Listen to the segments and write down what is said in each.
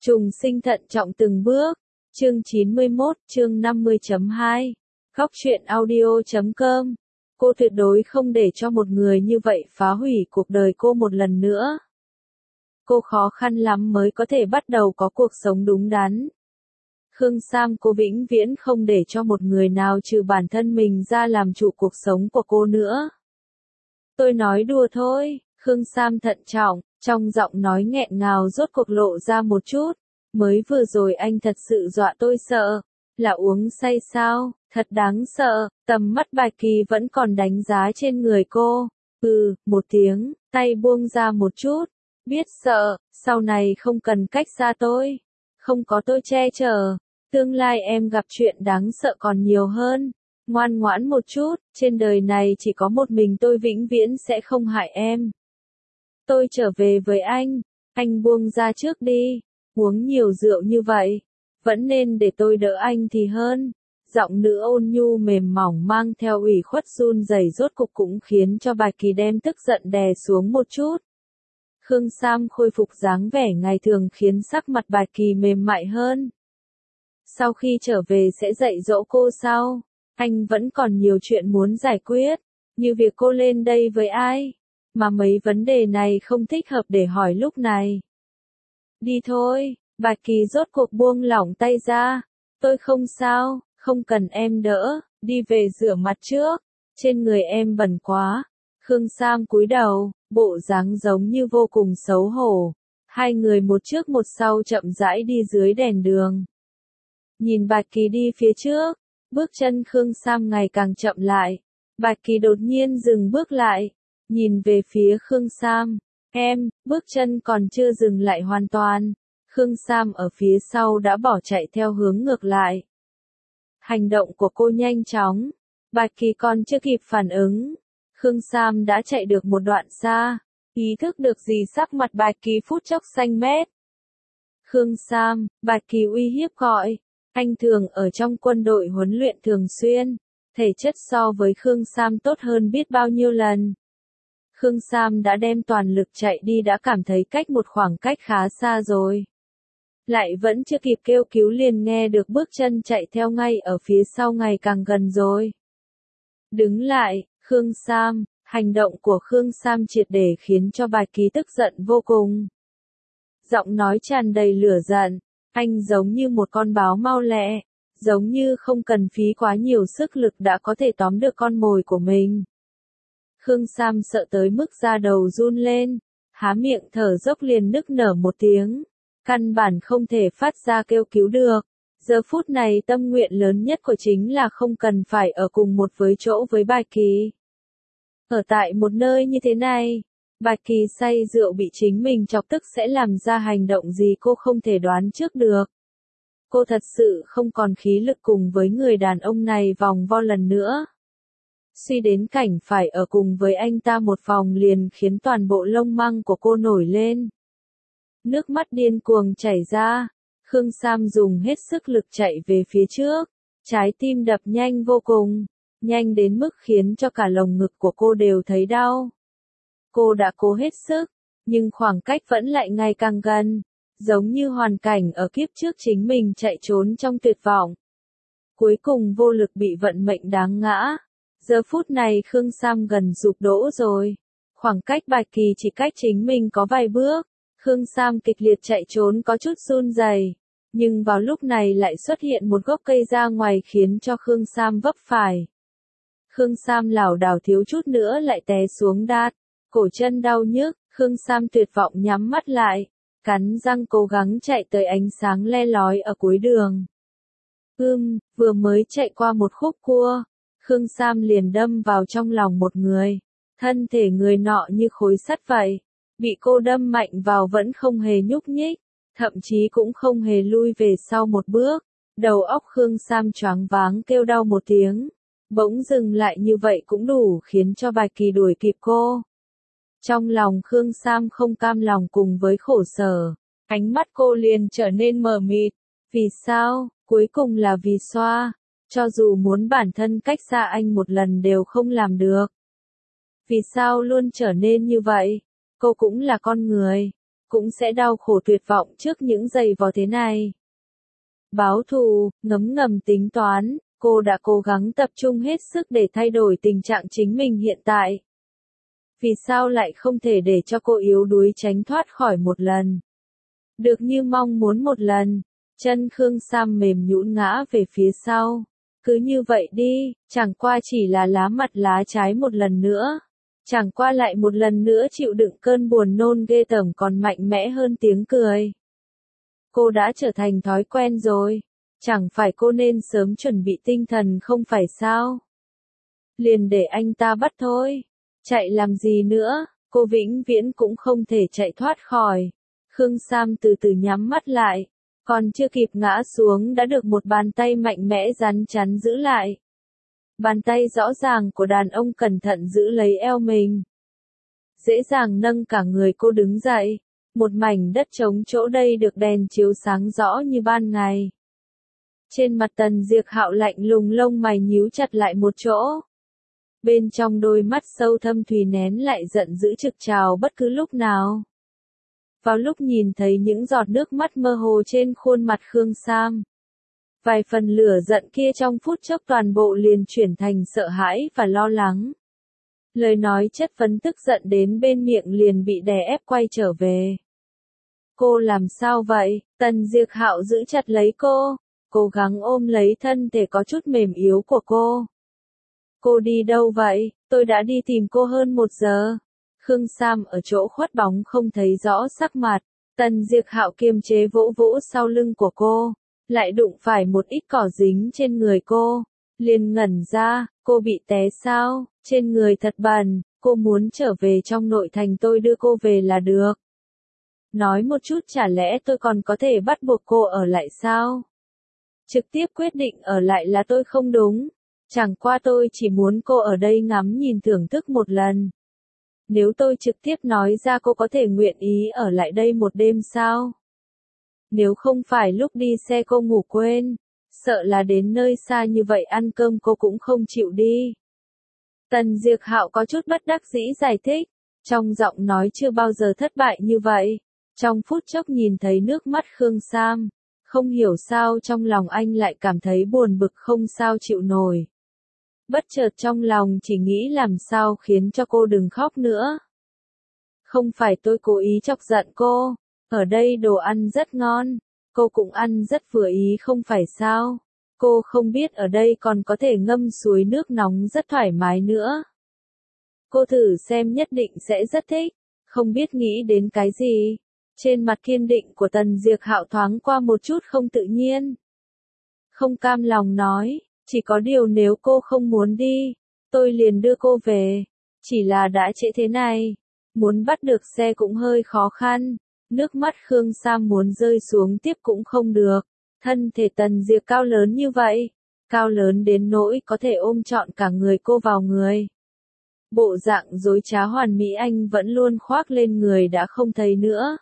Trùng sinh thận trọng từng bước. Chương 91, chương 50.2. Góc truyện audio.com. Cô tuyệt đối không để cho một người như vậy phá hủy cuộc đời cô một lần nữa. Cô khó khăn lắm mới có thể bắt đầu có cuộc sống đúng đắn. Khương Sam, cô vĩnh viễn không để cho một người nào trừ bản thân mình ra làm chủ cuộc sống của cô nữa. Tôi nói đùa thôi. Khương Sam thận trọng, trong giọng nói nghẹn ngào rốt cuộc lộ ra một chút. Mới vừa rồi anh thật sự dọa tôi sợ. Là uống say sao? Thật đáng sợ. Tầm mắt Bạch Kỳ vẫn còn đánh giá trên người cô. Một tiếng, tay buông ra một chút. Biết sợ, sau này không cần cách xa tôi. Không có tôi che chở. Tương lai em gặp chuyện đáng sợ còn nhiều hơn. Ngoan ngoãn một chút, trên đời này chỉ có một mình tôi vĩnh viễn sẽ không hại em. Tôi trở về với anh buông ra trước đi. Uống nhiều rượu như vậy, vẫn nên để tôi đỡ anh thì hơn. Giọng nữ ôn nhu mềm mỏng mang theo ủy khuất run rẩy rốt cục cũng khiến cho Bạch Kỳ đem tức giận đè xuống một chút. Khương Sam khôi phục dáng vẻ ngày thường khiến sắc mặt Bạch Kỳ mềm mại hơn. Sau khi trở về sẽ dạy dỗ cô sau. Anh vẫn còn nhiều chuyện muốn giải quyết, như việc cô lên đây với ai. Mà mấy vấn đề này không thích hợp để hỏi lúc này. Đi thôi, Bạch Kỳ rốt cuộc buông lỏng tay ra. Tôi không sao, không cần em đỡ, đi về rửa mặt trước. Trên người em bẩn quá. Khương Sam cúi đầu, bộ dáng giống như vô cùng xấu hổ. Hai người một trước một sau chậm rãi đi dưới đèn đường. Nhìn Bạch Kỳ đi phía trước, bước chân Khương Sam ngày càng chậm lại. Bạch Kỳ đột nhiên dừng bước lại, nhìn về phía Khương Sam. Bước chân còn chưa dừng lại hoàn toàn. Khương Sam ở phía sau đã bỏ chạy theo hướng ngược lại. Hành động của cô nhanh chóng. Bạch Kỳ còn chưa kịp phản ứng. Khương Sam đã chạy được một đoạn xa. Ý thức được gì sắc mặt Bạch Kỳ phút chốc xanh mét. Khương Sam, Bạch Kỳ uy hiếp gọi. Anh thường ở trong quân đội huấn luyện thường xuyên. Thể chất so với Khương Sam tốt hơn biết bao nhiêu lần. Khương Sam đã đem toàn lực chạy đi đã cảm thấy cách một khoảng cách khá xa rồi. Lại vẫn chưa kịp kêu cứu liền nghe được bước chân chạy theo ngay ở phía sau ngày càng gần rồi. Đứng lại, Khương Sam, hành động của Khương Sam triệt để khiến cho Bạch Kỳ tức giận vô cùng. Giọng nói tràn đầy lửa giận, anh giống như một con báo mau lẹ, giống như không cần phí quá nhiều sức lực đã có thể tóm được con mồi của mình. Khương Sam sợ tới mức da đầu run lên, há miệng thở dốc liền nức nở một tiếng. Căn bản không thể phát ra kêu cứu được. Giờ phút này tâm nguyện lớn nhất của chính là không cần phải ở cùng một với chỗ với Bạch Kỳ. Ở tại một nơi như thế này, Bạch Kỳ say rượu bị chính mình chọc tức sẽ làm ra hành động gì cô không thể đoán trước được. Cô thật sự không còn khí lực cùng với người đàn ông này vòng vo lần nữa. Suy đến cảnh phải ở cùng với anh ta một phòng liền khiến toàn bộ lông măng của cô nổi lên. Nước mắt điên cuồng chảy ra. Khương Sam dùng hết sức lực chạy về phía trước. Trái tim đập nhanh vô cùng. Nhanh đến mức khiến cho cả lồng ngực của cô đều thấy đau. Cô đã cố hết sức, nhưng khoảng cách vẫn lại ngày càng gần. Giống như hoàn cảnh ở kiếp trước chính mình chạy trốn trong tuyệt vọng. Cuối cùng vô lực bị vận mệnh đáng ngã. Giờ phút này Khương Sam gần sụp đổ rồi. Khoảng cách Bạch Kỳ chỉ cách chính mình có vài bước. Khương Sam kịch liệt chạy trốn có chút run rẩy, nhưng vào lúc này lại xuất hiện một gốc cây ra ngoài khiến cho Khương Sam vấp phải. Khương Sam lảo đảo thiếu chút nữa lại té xuống đát, cổ chân đau nhức, Khương Sam tuyệt vọng nhắm mắt lại, cắn răng cố gắng chạy tới ánh sáng le lói ở cuối đường. Vừa mới chạy qua một khúc cua, Khương Sam liền đâm vào trong lòng một người, thân thể người nọ như khối sắt vậy. Bị cô đâm mạnh vào vẫn không hề nhúc nhích, thậm chí cũng không hề lui về sau một bước. Đầu óc Khương Sam choáng váng kêu đau một tiếng. Bỗng dừng lại như vậy cũng đủ khiến cho Bạch Kỳ đuổi kịp cô. Trong lòng Khương Sam không cam lòng cùng với khổ sở. Ánh mắt cô liền trở nên mờ mịt. Vì sao? Cuối cùng là vì Xoa. Cho dù muốn bản thân cách xa anh một lần đều không làm được. Vì sao luôn trở nên như vậy? Cô cũng là con người. cũng sẽ đau khổ tuyệt vọng trước những giày vò thế này. Báo thù, ngấm ngầm tính toán, cô đã cố gắng tập trung hết sức để thay đổi tình trạng chính mình hiện tại. Vì sao lại không thể để cho cô yếu đuối tránh thoát khỏi một lần? Được như mong muốn một lần, chân Khương Sam mềm nhũn ngã về phía sau. Cứ như vậy đi, chẳng qua chỉ là lá mặt lá trái một lần nữa. Chẳng qua lại một lần nữa chịu đựng cơn buồn nôn ghê tởm còn mạnh mẽ hơn tiếng cười. Cô đã trở thành thói quen rồi. Chẳng phải cô nên sớm chuẩn bị tinh thần không phải sao? Liền để anh ta bắt thôi. Chạy làm gì nữa, cô vĩnh viễn cũng không thể chạy thoát khỏi. Khương Sam từ từ nhắm mắt lại. Còn chưa kịp ngã xuống đã được một bàn tay mạnh mẽ rắn chắn giữ lại. Bàn tay rõ ràng của đàn ông cẩn thận giữ lấy eo mình. Dễ dàng nâng cả người cô đứng dậy. Một mảnh đất trống chỗ đây được đèn chiếu sáng rõ như ban ngày. Trên mặt Tần Diệc Hạo lạnh lùng, lông mày nhíu chặt lại một chỗ. Bên trong đôi mắt sâu thâm thùy nén lại giận dữ trực trào bất cứ lúc nào. Vào lúc nhìn thấy những giọt nước mắt mơ hồ trên khuôn mặt Khương Sam, vài phần lửa giận kia trong phút chốc toàn bộ liền chuyển thành sợ hãi và lo lắng. Lời nói chất vấn tức giận đến bên miệng liền bị đè ép quay trở về. Cô làm sao vậy? Tần Diệc Hạo giữ chặt lấy cô, cố gắng ôm lấy thân thể có chút mềm yếu của cô. Cô đi đâu vậy? Tôi đã đi tìm cô hơn 1 giờ. Khương Sam ở chỗ khuất bóng không thấy rõ sắc mặt. Tần Diệc Hạo kiềm chế vỗ vỗ sau lưng của cô, lại đụng phải một ít cỏ dính trên người cô. Liền ngẩn ra, cô bị té sao? Trên người thật bẩn, cô muốn trở về trong nội thành tôi đưa cô về là được. Nói một chút chả lẽ tôi còn có thể bắt buộc cô ở lại sao? Trực tiếp quyết định ở lại là tôi không đúng. Chẳng qua tôi chỉ muốn cô ở đây ngắm nhìn thưởng thức một lần. Nếu tôi trực tiếp nói ra cô có thể nguyện ý ở lại đây một đêm sao? Nếu không phải lúc đi xe cô ngủ quên, sợ là đến nơi xa như vậy ăn cơm cô cũng không chịu đi. Tần Diệc Hạo có chút bất đắc dĩ giải thích, trong giọng nói chưa bao giờ thất bại như vậy. Trong phút chốc nhìn thấy nước mắt Khương Sam, không hiểu sao trong lòng anh lại cảm thấy buồn bực không sao chịu nổi. Bất chợt trong lòng chỉ nghĩ làm sao khiến cho cô đừng khóc nữa. Không phải tôi cố ý chọc giận cô, ở đây đồ ăn rất ngon, cô cũng ăn rất vừa ý không phải sao. Cô không biết ở đây còn có thể ngâm suối nước nóng rất thoải mái nữa. Cô thử xem nhất định sẽ rất thích, không biết nghĩ đến cái gì. Trên mặt kiên định của Tần Diệc Hạo thoáng qua một chút không tự nhiên. Không cam lòng nói, chỉ có điều nếu cô không muốn đi, tôi liền đưa cô về. Chỉ là đã trễ thế này, muốn bắt được xe cũng hơi khó khăn. Nước mắt Khương Sam muốn rơi xuống tiếp cũng không được. Thân thể Tần Diệc cao lớn như vậy, cao lớn đến nỗi có thể ôm trọn cả người cô vào người. Bộ dạng dối trá hoàn mỹ anh vẫn luôn khoác lên người đã không thấy nữa.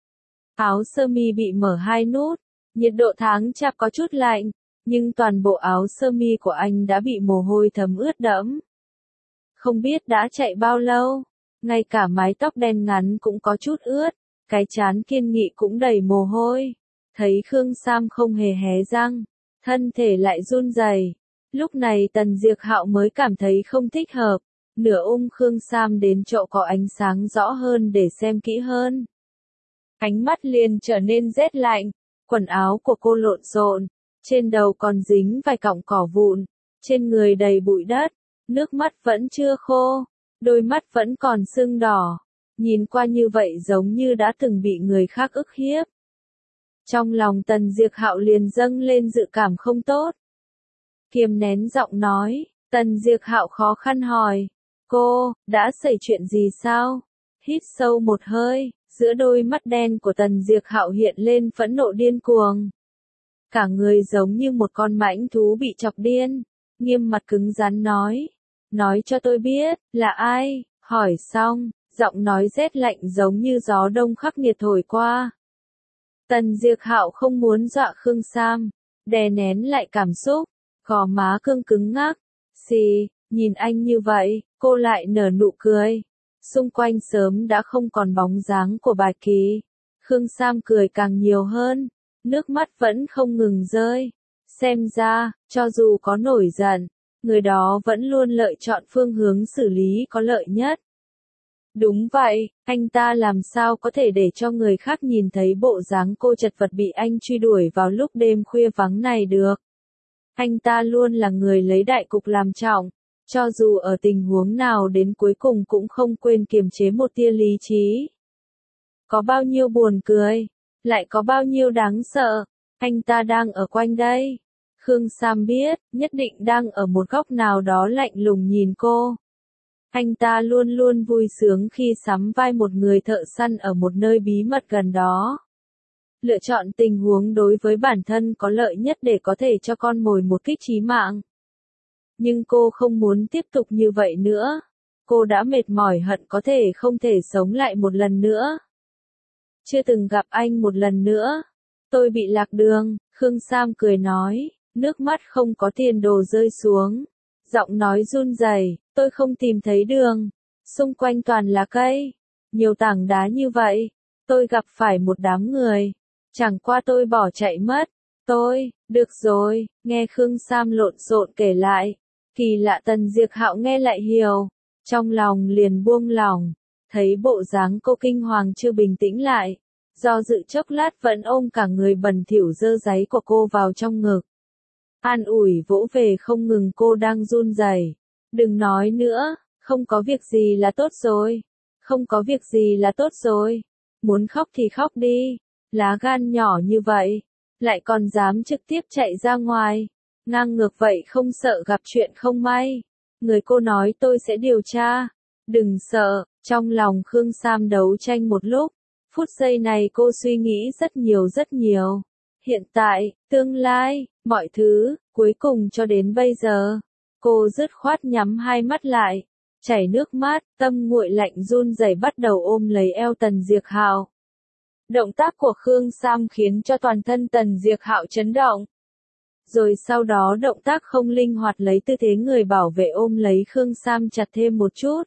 Áo sơ mi bị mở 2 nút, nhiệt độ tháng chạp có chút lạnh, nhưng toàn bộ áo sơ mi của anh đã bị mồ hôi thấm ướt đẫm. Không biết đã chạy bao lâu, ngay cả mái tóc đen ngắn cũng có chút ướt, cái trán kiên nghị cũng đầy mồ hôi. Thấy Khương Sam không hề hé răng, thân thể lại run rẩy. Lúc này Tần Diệc Hạo mới cảm thấy không thích hợp, nửa Khương Sam đến chỗ có ánh sáng rõ hơn để xem kỹ hơn. Ánh mắt liền trở nên rét lạnh, quần áo của cô lộn xộn, trên đầu còn dính vài cọng cỏ vụn, trên người đầy bụi đất, nước mắt vẫn chưa khô, đôi mắt vẫn còn sưng đỏ, nhìn qua như vậy giống như đã từng bị người khác ức hiếp. Trong lòng Tần Diệc Hạo liền dâng lên dự cảm không tốt. Kiềm nén giọng nói, Tần Diệc Hạo khó khăn hỏi, cô, đã xảy chuyện gì sao? Hít sâu một hơi, giữa đôi mắt đen của Tần Diệc Hạo hiện lên phẫn nộ điên cuồng. Cả người giống như một con mãnh thú bị chọc điên, nghiêm mặt cứng rắn nói cho tôi biết, là ai? Hỏi xong, giọng nói rét lạnh giống như gió đông khắc nghiệt thổi qua. Tần Diệc Hạo không muốn dọa Khương Sam, đè nén lại cảm xúc, gò má cương cứng ngắc. Xì, nhìn anh như vậy, cô lại nở nụ cười. Xung quanh sớm đã không còn bóng dáng của Bạch Kỳ, Khương Sam cười càng nhiều hơn, nước mắt vẫn không ngừng rơi. Xem ra, cho dù có nổi giận, người đó vẫn luôn lựa chọn phương hướng xử lý có lợi nhất. Đúng vậy, anh ta làm sao có thể để cho người khác nhìn thấy bộ dáng cô chật vật bị anh truy đuổi vào lúc đêm khuya vắng này được. Anh ta luôn là người lấy đại cục làm trọng, cho dù ở tình huống nào đến cuối cùng cũng không quên kiềm chế một tia lý trí. Có bao nhiêu buồn cười, lại có bao nhiêu đáng sợ, anh ta đang ở quanh đây. Khương Sam biết, nhất định đang ở một góc nào đó lạnh lùng nhìn cô. Anh ta luôn luôn vui sướng khi sắm vai một người thợ săn ở một nơi bí mật gần đó. Lựa chọn tình huống đối với bản thân có lợi nhất để có thể cho con mồi một kích chí mạng. Nhưng cô không muốn tiếp tục như vậy nữa. Cô đã mệt mỏi hận có thể không thể sống lại một lần nữa. Chưa từng gặp anh một lần nữa. Tôi bị lạc đường, Khương Sam cười nói, nước mắt không có tiền đồ rơi xuống. Giọng nói run rẩy, tôi không tìm thấy đường. Xung quanh toàn là cây. Nhiều tảng đá như vậy. Tôi gặp phải một đám người. Chẳng qua tôi bỏ chạy mất. Được rồi, nghe Khương Sam lộn xộn kể lại. Kỳ lạ Tần Diệp Hạo nghe lại hiểu. Trong lòng liền buông lỏng. Thấy bộ dáng cô kinh hoàng chưa bình tĩnh lại. Do dự chốc lát vẫn ôm cả người bẩn thỉu dơ dáy của cô vào trong ngực. An ủi vỗ về không ngừng cô đang run rẩy. Đừng nói nữa, không có việc gì là tốt rồi. Không có việc gì là tốt rồi. Muốn khóc thì khóc đi. Lá gan nhỏ như vậy. Lại còn dám trực tiếp chạy ra ngoài. Ngang ngược vậy không sợ gặp chuyện không may. Người cô nói tôi sẽ điều tra. Đừng sợ, trong lòng Khương Sam đấu tranh một lúc. Phút giây này cô suy nghĩ rất nhiều. Hiện tại, tương lai, mọi thứ, cuối cùng cho đến bây giờ. Cô dứt khoát nhắm hai mắt lại. Chảy nước mắt, tâm nguội lạnh run rẩy bắt đầu ôm lấy eo Tần Diệp Hạo. Động tác của Khương Sam khiến cho toàn thân Tần Diệp Hạo chấn động. Rồi sau đó động tác không linh hoạt lấy tư thế người bảo vệ ôm lấy Khương Sam chặt thêm một chút.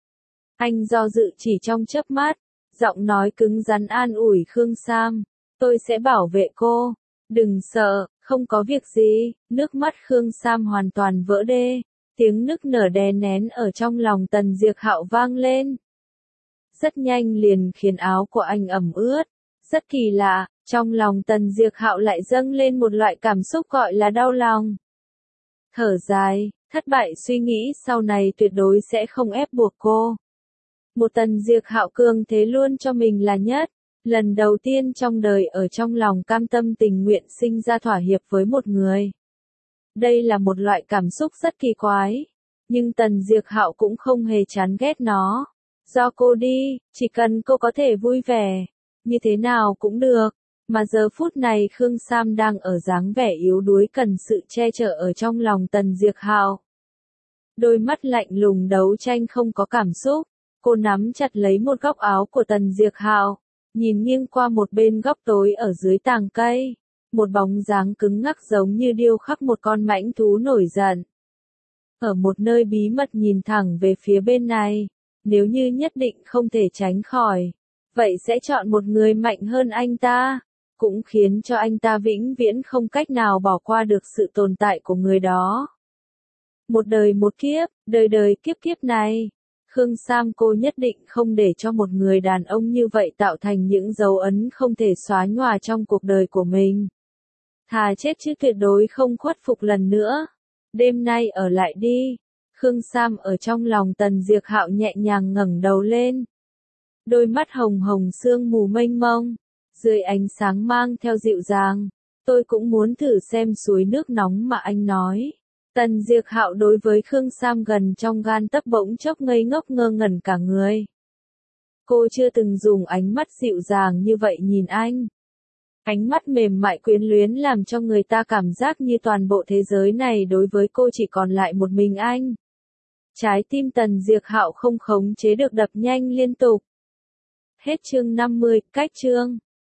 Anh do dự chỉ trong chớp mắt, giọng nói cứng rắn an ủi Khương Sam. Tôi sẽ bảo vệ cô. Đừng sợ, không có việc gì. Nước mắt Khương Sam hoàn toàn vỡ đê. Tiếng nức nở đè nén ở trong lòng Tần Diệp Hạo vang lên. Rất nhanh liền khiến áo của anh ẩm ướt. Rất kỳ lạ, trong lòng Tần Diệp Hạo lại dâng lên một loại cảm xúc gọi là đau lòng. Thở dài, thất bại suy nghĩ sau này tuyệt đối sẽ không ép buộc cô. Một Tần Diệp Hạo cường thế luôn cho mình là nhất. Lần đầu tiên trong đời ở trong lòng cam tâm tình nguyện sinh ra thỏa hiệp với một người. Đây là một loại cảm xúc rất kỳ quái. Nhưng Tần Diệp Hạo cũng không hề chán ghét nó. Do cô đi, chỉ cần cô có thể vui vẻ. Như thế nào cũng được. Mà giờ phút này Khương Sam đang ở dáng vẻ yếu đuối cần sự che chở ở trong lòng Tần Diệp Hạo. Đôi mắt lạnh lùng đấu tranh không có cảm xúc. Cô nắm chặt lấy một góc áo của Tần Diệp Hạo. Nhìn nghiêng qua một bên góc tối ở dưới tàng cây. Một bóng dáng cứng ngắc giống như điêu khắc một con mãnh thú nổi giận. Ở một nơi bí mật nhìn thẳng về phía bên này. Nếu như nhất định không thể tránh khỏi. Vậy sẽ chọn một người mạnh hơn anh ta. Cũng khiến cho anh ta vĩnh viễn không cách nào bỏ qua được sự tồn tại của người đó. Một đời một kiếp, đời đời kiếp kiếp này. Khương Sam cô nhất định không để cho một người đàn ông như vậy tạo thành những dấu ấn không thể xóa nhòa trong cuộc đời của mình. Thà chết chứ tuyệt đối không khuất phục lần nữa. Đêm nay ở lại đi. Khương Sam ở trong lòng Tần Diệp Hạo nhẹ nhàng ngẩng đầu lên. Đôi mắt hồng hồng sương mù mênh mông. Dưới ánh sáng mang theo dịu dàng. Tôi cũng muốn thử xem suối nước nóng mà anh nói. Tần Diệp Hạo đối với Khương Sam gần trong gan tấc bỗng chốc ngây ngốc ngơ ngẩn cả người. Cô chưa từng dùng ánh mắt dịu dàng như vậy nhìn anh. Ánh mắt mềm mại quyến luyến làm cho người ta cảm giác như toàn bộ thế giới này đối với cô chỉ còn lại một mình anh. Trái tim Tần Diệp Hạo không khống chế được đập nhanh liên tục. Hết chương 50, cách chương.